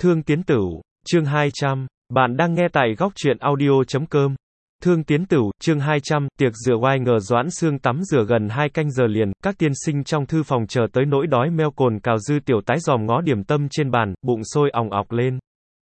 Thương Tiến Tửu, chương 200. Bạn đang nghe tại góc truyện audio.com. Thương Tiến Tửu, chương 200, tiệc rượu oai ngờ Doãn Sương tắm rửa gần 2 canh giờ liền, các tiên sinh trong thư phòng chờ tới nỗi đói meo cồn cào. Dư Tiểu Tái dòm ngó điểm tâm trên bàn, bụng sôi òng ọc lên.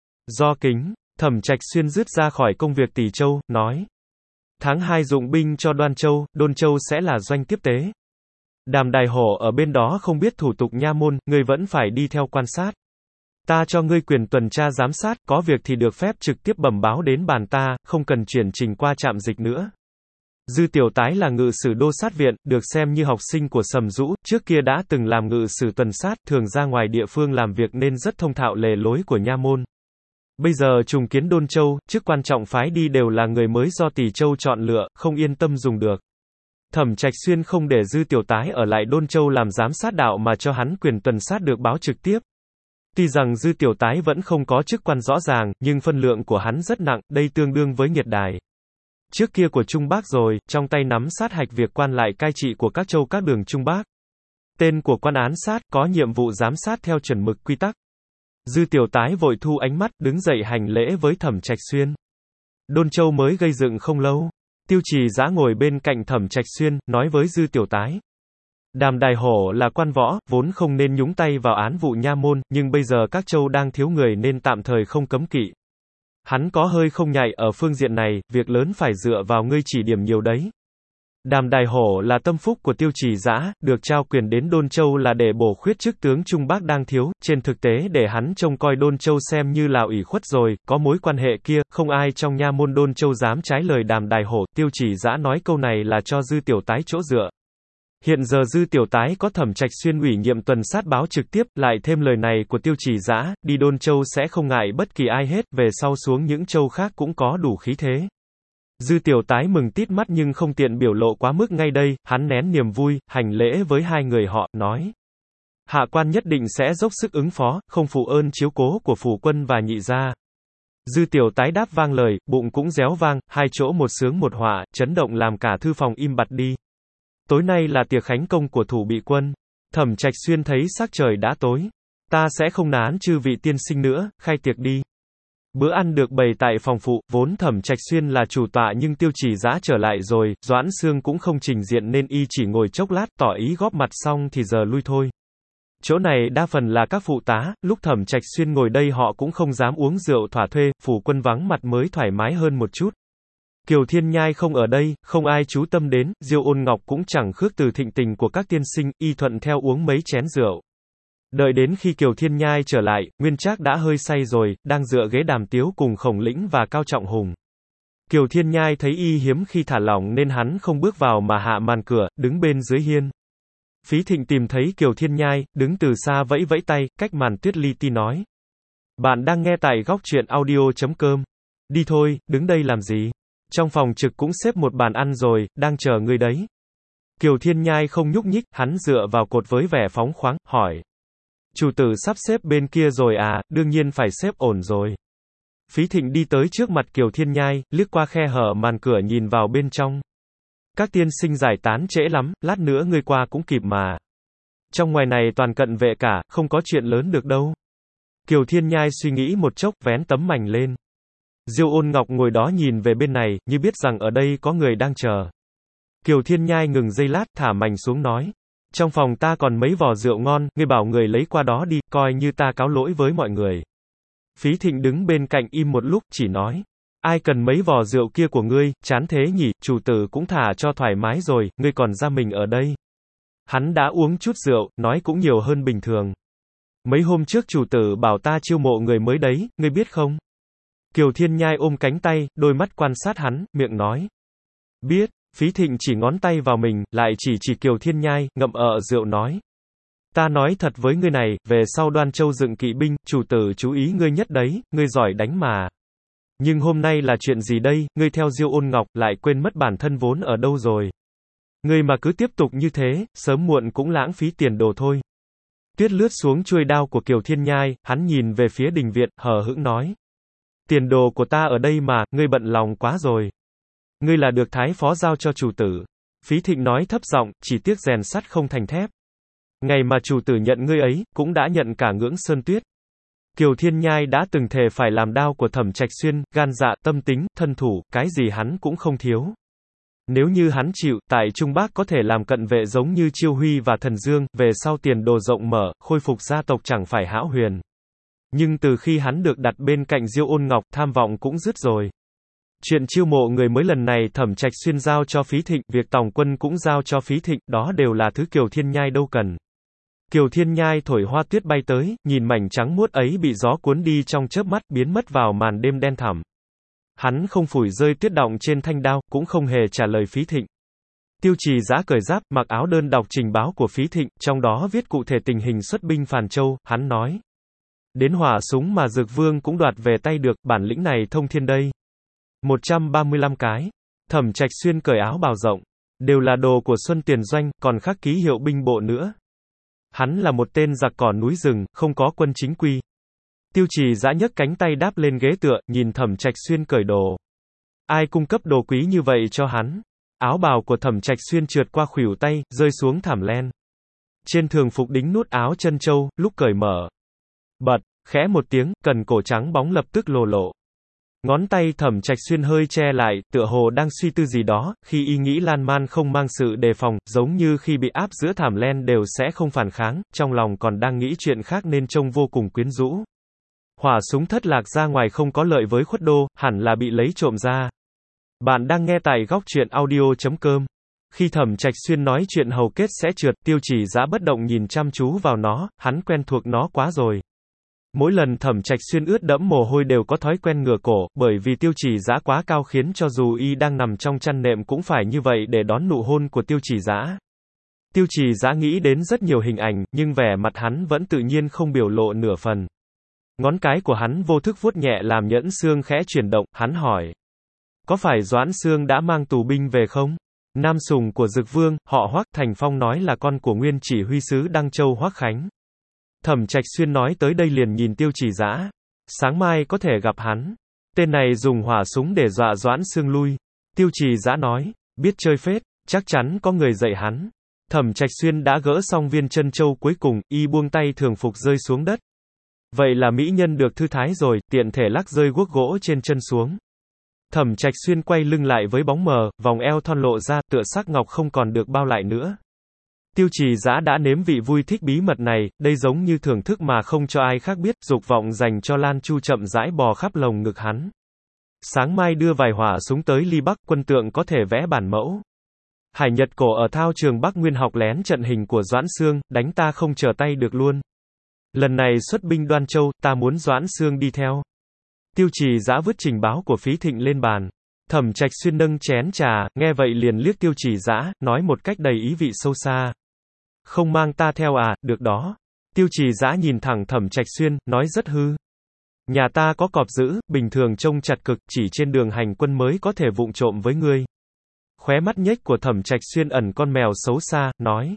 Do kính, Thẩm Trạch Xuyên dứt ra khỏi công việc Tỷ Châu, nói: tháng 2 dụng binh cho Đoan Châu, Đôn Châu sẽ là doanh tiếp tế. Đàm Đài Hổ ở bên đó không biết thủ tục nha môn, ngươi vẫn phải đi theo quan sát. Ta cho ngươi quyền tuần tra giám sát, có việc thì được phép trực tiếp bẩm báo đến bàn ta, không cần chuyển trình qua trạm dịch nữa. Dư Tiểu Tái là ngự sử đô sát viện, được xem như học sinh của Sầm Dũ, trước kia đã từng làm ngự sử tuần sát, thường ra ngoài địa phương làm việc nên rất thông thạo lề lối của nha môn. Bây giờ trùng kiến Đôn Châu, chức quan trọng phái đi đều là người mới do Tỷ Châu chọn lựa, không yên tâm dùng được. Thẩm Trạch Xuyên không để Dư Tiểu Tái ở lại Đôn Châu làm giám sát đạo mà cho hắn quyền tuần sát được báo trực tiếp. Tuy rằng Dư Tiểu Tái vẫn không có chức quan rõ ràng, nhưng phân lượng của hắn rất nặng, đây tương đương với Nghiệt Đài trước kia của Trung Bắc rồi, trong tay nắm sát hạch việc quan lại cai trị của các châu các đường Trung Bắc. Tên của quan án sát, có nhiệm vụ giám sát theo chuẩn mực quy tắc. Dư Tiểu Tái vội thu ánh mắt, đứng dậy hành lễ với Thẩm Trạch Xuyên. Đôn Châu mới gây dựng không lâu. Tiêu Trì Dã ngồi bên cạnh Thẩm Trạch Xuyên, nói với Dư Tiểu Tái. Đàm Đài Hổ là quan võ, vốn không nên nhúng tay vào án vụ nha môn, nhưng bây giờ các châu đang thiếu người nên tạm thời không cấm kỵ. Hắn có hơi không nhạy ở phương diện này, việc lớn phải dựa vào ngươi chỉ điểm nhiều đấy. Đàm Đài Hổ là tâm phúc của Tiêu Trì Dã, được trao quyền đến Đôn Châu là để bổ khuyết chức tướng Trung Bắc đang thiếu, trên thực tế để hắn trông coi Đôn Châu xem như là ủy khuất rồi, có mối quan hệ kia, không ai trong nha môn Đôn Châu dám trái lời Đàm Đài Hổ. Tiêu Trì Dã nói câu này là cho Dư Tiểu Tái chỗ dựa. Hiện giờ Dư Tiểu Tái có Thẩm Trạch Xuyên ủy nhiệm tuần sát báo trực tiếp, lại thêm lời này của Tiêu Trì Dã, đi Đôn Châu sẽ không ngại bất kỳ ai hết, về sau xuống những châu khác cũng có đủ khí thế. Dư Tiểu Tái mừng tít mắt nhưng không tiện biểu lộ quá mức ngay đây, hắn nén niềm vui, hành lễ với hai người họ, nói: hạ quan nhất định sẽ dốc sức ứng phó, không phụ ơn chiếu cố của phủ quân và nhị gia. Dư Tiểu Tái đáp vang lời, bụng cũng réo vang, hai chỗ một sướng một họa, chấn động làm cả thư phòng im bặt đi. Tối nay là tiệc khánh công của thủ bị quân. Thẩm Trạch Xuyên thấy sắc trời đã tối. Ta sẽ không nán chư vị tiên sinh nữa, khai tiệc đi. Bữa ăn được bày tại phòng phụ, vốn Thẩm Trạch Xuyên là chủ tọa nhưng Tiêu Trì Dã trở lại rồi, Doãn Sương cũng không trình diện nên y chỉ ngồi chốc lát tỏ ý góp mặt xong thì giờ lui thôi. Chỗ này đa phần là các phụ tá, lúc Thẩm Trạch Xuyên ngồi đây họ cũng không dám uống rượu thỏa thuê, phủ quân vắng mặt mới thoải mái hơn một chút. Kiều Thiên Nhai không ở đây, không ai chú tâm đến, Diêu Ôn Ngọc cũng chẳng khước từ thịnh tình của các tiên sinh, y thuận theo uống mấy chén rượu. Đợi đến khi Kiều Thiên Nhai trở lại, Nguyên Trác đã hơi say rồi, đang dựa ghế đàm tiếu cùng Khổng Lĩnh và Cao Trọng Hùng. Kiều Thiên Nhai thấy y hiếm khi thả lỏng nên hắn không bước vào mà hạ màn cửa, đứng bên dưới hiên. Phí Thịnh tìm thấy Kiều Thiên Nhai, đứng từ xa vẫy vẫy tay, cách màn tuyết li ti nói: bạn đang nghe tại góc truyện audio.com. Đi thôi, đứng đây làm gì? Trong phòng trực cũng xếp một bàn ăn rồi, đang chờ ngươi đấy. Kiều Thiên Nhai không nhúc nhích, hắn dựa vào cột với vẻ phóng khoáng, hỏi: chủ tử sắp xếp bên kia rồi à? Đương nhiên phải xếp ổn rồi. Phí Thịnh đi tới trước mặt Kiều Thiên Nhai, liếc qua khe hở màn cửa nhìn vào bên trong. Các tiên sinh giải tán trễ lắm, lát nữa ngươi qua cũng kịp mà. Trong ngoài này toàn cận vệ cả, không có chuyện lớn được đâu. Kiều Thiên Nhai suy nghĩ một chốc, vén tấm mành lên. Diêu Ôn Ngọc ngồi đó nhìn về bên này, như biết rằng ở đây có người đang chờ. Kiều Thiên Nhai ngừng giây lát, thả mành xuống nói: trong phòng ta còn mấy vò rượu ngon, ngươi bảo người lấy qua đó đi, coi như ta cáo lỗi với mọi người. Phí Thịnh đứng bên cạnh im một lúc, chỉ nói: ai cần mấy vò rượu kia của ngươi, chán thế nhỉ, chủ tử cũng thả cho thoải mái rồi, ngươi còn ra mình ở đây. Hắn đã uống chút rượu, nói cũng nhiều hơn bình thường. Mấy hôm trước chủ tử bảo ta chiêu mộ người mới đấy, ngươi biết không? Kiều Thiên Nhai ôm cánh tay, đôi mắt quan sát hắn, miệng nói: biết. Phí Thịnh chỉ ngón tay vào mình, lại chỉ Kiều Thiên Nhai, ngậm rượu nói: ta nói thật với ngươi này, về sau Đoan Châu dựng kỵ binh, chủ tử chú ý ngươi nhất đấy, ngươi giỏi đánh mà. Nhưng hôm nay là chuyện gì đây, ngươi theo Diêu Ôn Ngọc, lại quên mất bản thân vốn ở đâu rồi. Ngươi mà cứ tiếp tục như thế, sớm muộn cũng lãng phí tiền đồ thôi. Tuyết lướt xuống chuôi đao của Kiều Thiên Nhai, hắn nhìn về phía đình viện, hờ hững nói: tiền đồ của ta ở đây mà, ngươi bận lòng quá rồi. Ngươi là được thái phó giao cho chủ tử. Phí Thịnh nói thấp giọng, chỉ tiếc rèn sắt không thành thép. Ngày mà chủ tử nhận ngươi ấy, cũng đã nhận cả ngưỡng sơn tuyết. Kiều Thiên Nhai đã từng thề phải làm đao của Thẩm Trạch Xuyên, gan dạ, tâm tính, thân thủ, cái gì hắn cũng không thiếu. Nếu như hắn chịu, tại Trung Bắc có thể làm cận vệ giống như Chiêu Huy và Thần Dương, về sau tiền đồ rộng mở, khôi phục gia tộc chẳng phải hão huyền. Nhưng từ khi hắn được đặt bên cạnh Diêu Ôn Ngọc, tham vọng cũng dứt rồi. Chuyện chiêu mộ người mới lần này Thẩm Trạch Xuyên giao cho Phí Thịnh, việc tòng quân cũng giao cho Phí Thịnh, đó đều là thứ Kiều Thiên Nhai đâu cần. Kiều Thiên Nhai thổi hoa tuyết bay tới, nhìn mảnh trắng muốt ấy bị gió cuốn đi trong chớp mắt, biến mất vào màn đêm đen thẳm. Hắn không phủi rơi tuyết đọng trên thanh đao, cũng không hề trả lời Phí Thịnh. Tiêu Trì Dã cởi giáp, mặc áo đơn đọc trình báo của Phí Thịnh, trong đó viết cụ thể tình hình xuất binh Phàn Châu, hắn nói. Đến hỏa súng mà Dực Vương cũng đoạt về tay được, bản lĩnh này thông thiên đây. 135 cái. Thẩm Trạch Xuyên cởi áo bào rộng. Đều là đồ của Xuân Tiền Doanh, còn khắc ký hiệu binh bộ nữa. Hắn là một tên giặc cỏ núi rừng, không có quân chính quy. Tiêu Trì Dã nhấc cánh tay đáp lên ghế tựa, nhìn Thẩm Trạch Xuyên cởi đồ. Ai cung cấp đồ quý như vậy cho hắn? Áo bào của Thẩm Trạch Xuyên trượt qua khuỷu tay, rơi xuống thảm len. Trên thường phục đính nút áo chân châu, lúc cởi mở. Bật, khẽ một tiếng, cần cổ trắng bóng lập tức lồ lộ. Ngón tay Thẩm Trạch Xuyên hơi che lại, tựa hồ đang suy tư gì đó, khi y nghĩ lan man không mang sự đề phòng, giống như khi bị áp giữa thảm len đều sẽ không phản kháng, trong lòng còn đang nghĩ chuyện khác nên trông vô cùng quyến rũ. Hỏa súng thất lạc ra ngoài không có lợi với Khuất Đô, hẳn là bị lấy trộm ra. Bạn đang nghe tại góc truyện audio.com. Khi Thẩm Trạch Xuyên nói chuyện hầu kết sẽ trượt, Tiêu Trì Dã bất động nhìn chăm chú vào nó, hắn quen thuộc nó quá rồi. Mỗi lần Thẩm Trạch Xuyên ướt đẫm mồ hôi đều có thói quen ngửa cổ, bởi vì Tiêu Trì Dã quá cao khiến cho dù y đang nằm trong chăn nệm cũng phải như vậy để đón nụ hôn của Tiêu Trì Dã. Tiêu Trì Dã nghĩ đến rất nhiều hình ảnh, nhưng vẻ mặt hắn vẫn tự nhiên không biểu lộ nửa phần. Ngón cái của hắn vô thức vuốt nhẹ làm nhẫn xương khẽ chuyển động, hắn hỏi. Có phải Doãn Xương đã mang tù binh về không? Nam sùng của Dực Vương, họ Hoắc, Thành Phong nói là con của nguyên chỉ huy sứ Đăng Châu Hoắc Khánh. Thẩm Trạch Xuyên nói tới đây liền nhìn Tiêu Trì Dã. Sáng mai có thể gặp hắn. Tên này dùng hỏa súng để dọa Doãn Xương lui. Tiêu Trì Dã nói, biết chơi phết, chắc chắn có người dạy hắn. Thẩm Trạch Xuyên đã gỡ xong viên chân châu cuối cùng, y buông tay thường phục rơi xuống đất. Vậy là mỹ nhân được thư thái rồi, tiện thể lắc rơi guốc gỗ trên chân xuống. Thẩm Trạch Xuyên quay lưng lại với bóng mờ, vòng eo thon lộ ra, tựa sắc ngọc không còn được bao lại nữa. Tiêu Trì Dã đã nếm vị vui thích bí mật này, đây giống như thưởng thức mà không cho ai khác biết, dục vọng dành cho Lan Chu chậm rãi bò khắp lồng ngực hắn. Sáng mai đưa vài hỏa súng tới Ly Bắc, quân tượng có thể vẽ bản mẫu. Hải Nhật Cổ ở thao trường Bắc Nguyên học lén trận hình của Doãn Xương, đánh ta không trở tay được luôn. Lần này xuất binh Đoan Châu, ta muốn Doãn Xương đi theo. Tiêu Trì Dã vứt trình báo của Phí Thịnh lên bàn. Thẩm Trạch Xuyên nâng chén trà, nghe vậy liền liếc Tiêu Trì Dã, nói một cách đầy ý vị sâu xa. Không mang ta theo à, được đó. Tiêu Trì Dã nhìn thẳng Thẩm Trạch Xuyên, nói rất hư. Nhà ta có cọp giữ, bình thường trông chặt cực, chỉ trên đường hành quân mới có thể vụng trộm với ngươi. Khóe mắt nhếch của Thẩm Trạch Xuyên ẩn con mèo xấu xa, nói.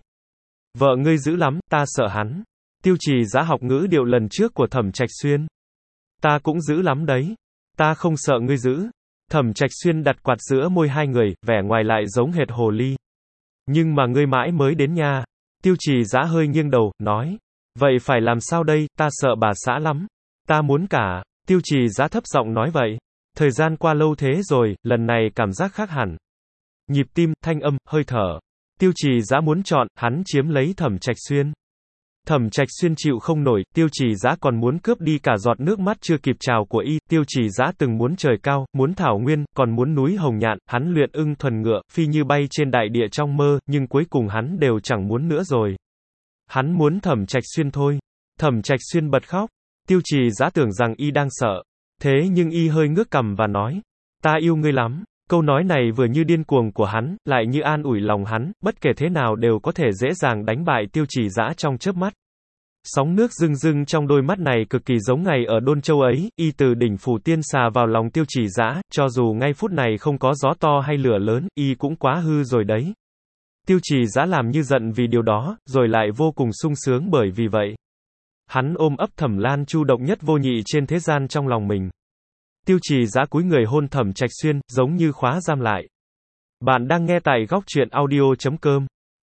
Vợ ngươi dữ lắm, ta sợ hắn. Tiêu Trì Dã học ngữ điệu lần trước của Thẩm Trạch Xuyên. Ta cũng dữ lắm đấy. Ta không sợ ngươi dữ. Thẩm Trạch Xuyên đặt quạt giữa môi hai người, vẻ ngoài lại giống hệt hồ ly. Nhưng mà ngươi mãi mới đến nha. Tiêu Trì Dã hơi nghiêng đầu, nói. Vậy phải làm sao đây, ta sợ bà xã lắm. Ta muốn cả. Tiêu Trì Dã thấp giọng nói vậy. Thời gian qua lâu thế rồi, lần này cảm giác khác hẳn. Nhịp tim, thanh âm, hơi thở. Tiêu Trì Dã muốn chọn, hắn chiếm lấy Thẩm Trạch Xuyên. Thẩm Trạch Xuyên chịu không nổi, Tiêu Trì Dã còn muốn cướp đi cả giọt nước mắt chưa kịp trào của y. Tiêu Trì Dã từng muốn trời cao, muốn thảo nguyên, còn muốn núi hồng nhạn, hắn luyện ưng thuần ngựa, phi như bay trên đại địa trong mơ, nhưng cuối cùng hắn đều chẳng muốn nữa rồi. Hắn muốn Thẩm Trạch Xuyên thôi. Thẩm Trạch Xuyên bật khóc. Tiêu Trì Dã tưởng rằng y đang sợ. Thế nhưng y hơi ngước cằm và nói, ta yêu ngươi lắm. Câu nói này vừa như điên cuồng của hắn, lại như an ủi lòng hắn, bất kể thế nào đều có thể dễ dàng đánh bại Tiêu Trì Dã trong chớp mắt. Sóng nước rưng rưng trong đôi mắt này cực kỳ giống ngày ở Đôn Châu ấy, y từ đỉnh Phủ Tiên xà vào lòng Tiêu Trì Dã, cho dù ngay phút này không có gió to hay lửa lớn, y cũng quá hư rồi đấy. Tiêu Trì Dã làm như giận vì điều đó, rồi lại vô cùng sung sướng bởi vì vậy. Hắn ôm ấp Thẩm Lan Chu độc nhất vô nhị trên thế gian trong lòng mình. Tiêu Trì Dã cúi người hôn Thẩm Trạch Xuyên, giống như khóa giam lại. Bạn đang nghe tại góc truyện audio.com.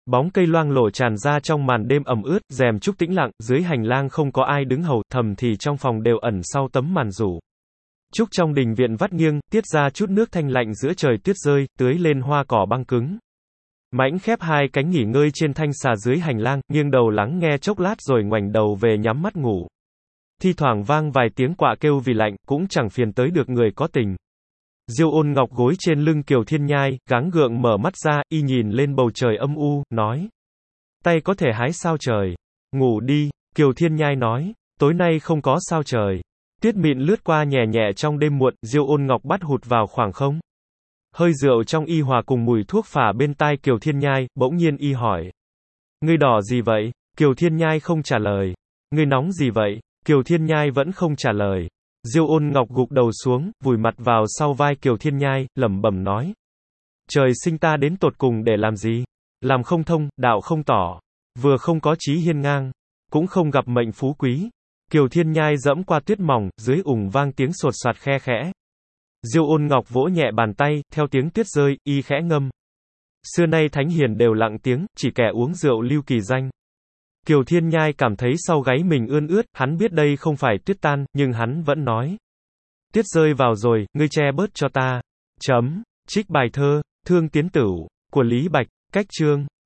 Bóng cây loang lổ tràn ra trong màn đêm ẩm ướt, rèm trúc tĩnh lặng, dưới hành lang không có ai đứng hầu, thầm thì trong phòng đều ẩn sau tấm màn rủ. Trúc trong đình viện vắt nghiêng, tiết ra chút nước thanh lạnh giữa trời tuyết rơi, tưới lên hoa cỏ băng cứng. Mãnh khép hai cánh nghỉ ngơi trên thanh xà dưới hành lang, nghiêng đầu lắng nghe chốc lát rồi ngoảnh đầu về nhắm mắt ngủ. Thi thoảng vang vài tiếng quạ kêu vì lạnh, cũng chẳng phiền tới được người có tình. Diêu Ôn Ngọc gối trên lưng Kiều Thiên Nhai, gắng gượng mở mắt ra, y nhìn lên bầu trời âm u, nói. Tay có thể hái sao trời. Ngủ đi, Kiều Thiên Nhai nói. Tối nay không có sao trời. Tuyết mịn lướt qua nhẹ nhẹ trong đêm muộn, Diêu Ôn Ngọc bắt hụt vào khoảng không. Hơi rượu trong y hòa cùng mùi thuốc phả bên tai Kiều Thiên Nhai, bỗng nhiên y hỏi. Ngươi đỏ gì vậy? Kiều Thiên Nhai không trả lời. Ngươi nóng gì vậy? Kiều Thiên Nhai vẫn không trả lời. Diêu Ôn Ngọc gục đầu xuống, vùi mặt vào sau vai Kiều Thiên Nhai, lẩm bẩm nói. Trời sinh ta đến tột cùng để làm gì? Làm không thông, đạo không tỏ. Vừa không có chí hiên ngang, cũng không gặp mệnh phú quý. Kiều Thiên Nhai dẫm qua tuyết mỏng, dưới ủng vang tiếng sột soạt khe khẽ. Diêu Ôn Ngọc vỗ nhẹ bàn tay, theo tiếng tuyết rơi, y khẽ ngâm. Xưa nay thánh hiền đều lặng tiếng, chỉ kẻ uống rượu lưu kỳ danh. Kiều Thiên Nhai cảm thấy sau gáy mình ươn ướt, hắn biết đây không phải tuyết tan, nhưng hắn vẫn nói. Tuyết rơi vào rồi, ngươi che bớt cho ta. Trích bài thơ, Thương Tiến Tửu, của Lý Bạch, cách chương.